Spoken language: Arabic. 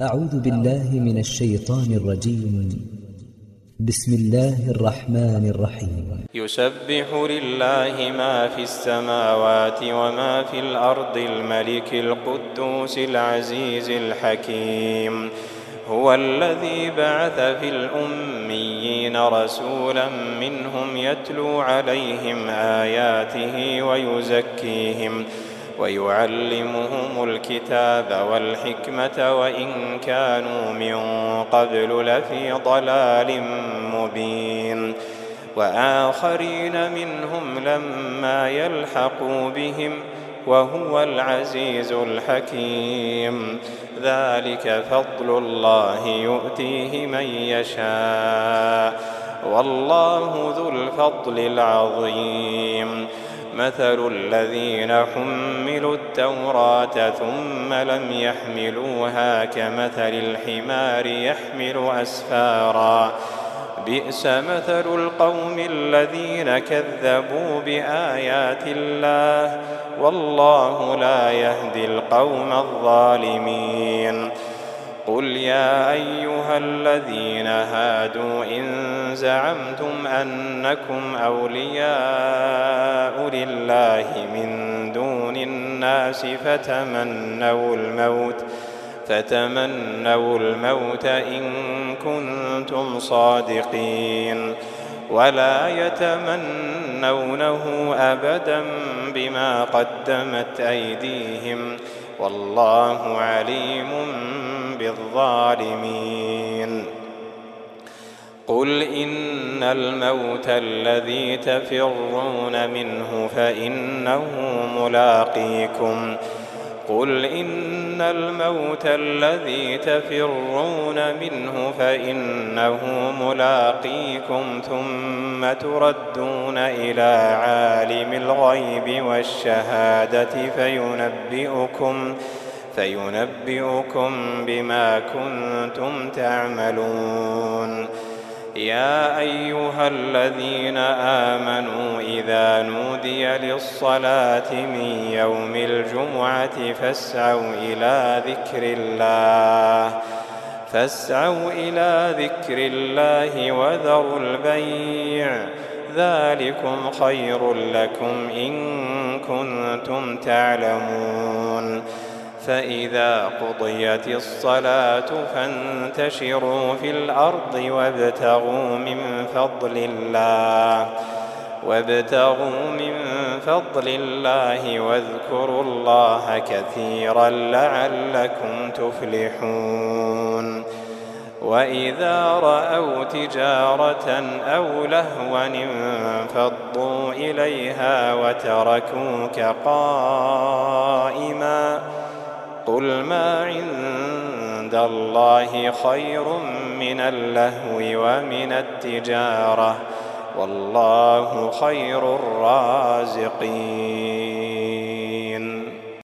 أعوذ بالله من الشيطان الرجيم. بسم الله الرحمن الرحيم. يسبح لله ما في السماوات وما في الأرض الملك القدوس العزيز الحكيم. هو الذي بعث في الأميين رسولا منهم يتلو عليهم آياته ويزكيهم ويعلمهم الكتاب والحكمة وإن كانوا من قبل لفي ضلال مبين. وآخرين منهم لما يلحقوا بهم وهو العزيز الحكيم. ذلك فضل الله يؤتيه من يشاء والله ذو الفضل العظيم. مثل الذين حملوا التوراة ثم لم يحملوها كمثل الحمار يحمل أسفارا بئس مثل القوم الذين كذبوا بآيات الله والله لا يهدي القوم الظالمين. قل يا أيها الذين هادوا إن زعمتم أنكم أولياء لله من دون الناس فتمنوا الموت إن كنتم صادقين ولا يتمنونه أبدا بما قدمت أيديهم والله عليم بالظالمين. قل إن الموت الذي تفرون منه فإنه ملاقيكم ثم تردون إلى عالم الغيب والشهادة فينبئكم بما كنتم تعملون. يا أيها الذين آمنوا إذا نودي للصلاة من يوم الجمعة فاسعوا إلى ذكر الله وذروا البيع ذلكم خير لكم إن كنتم تعلمون. فإذا قضيت الصلاة فانتشروا في الأرض وابتغوا من فضل الله واذكروا الله كثيرا لعلكم تفلحون. وإذا رأوا تجارة أو لهوا انفضوا إليها وتركوك قائما قل ما عند الله خير من اللهو ومن التجارة والله خير الرازقين.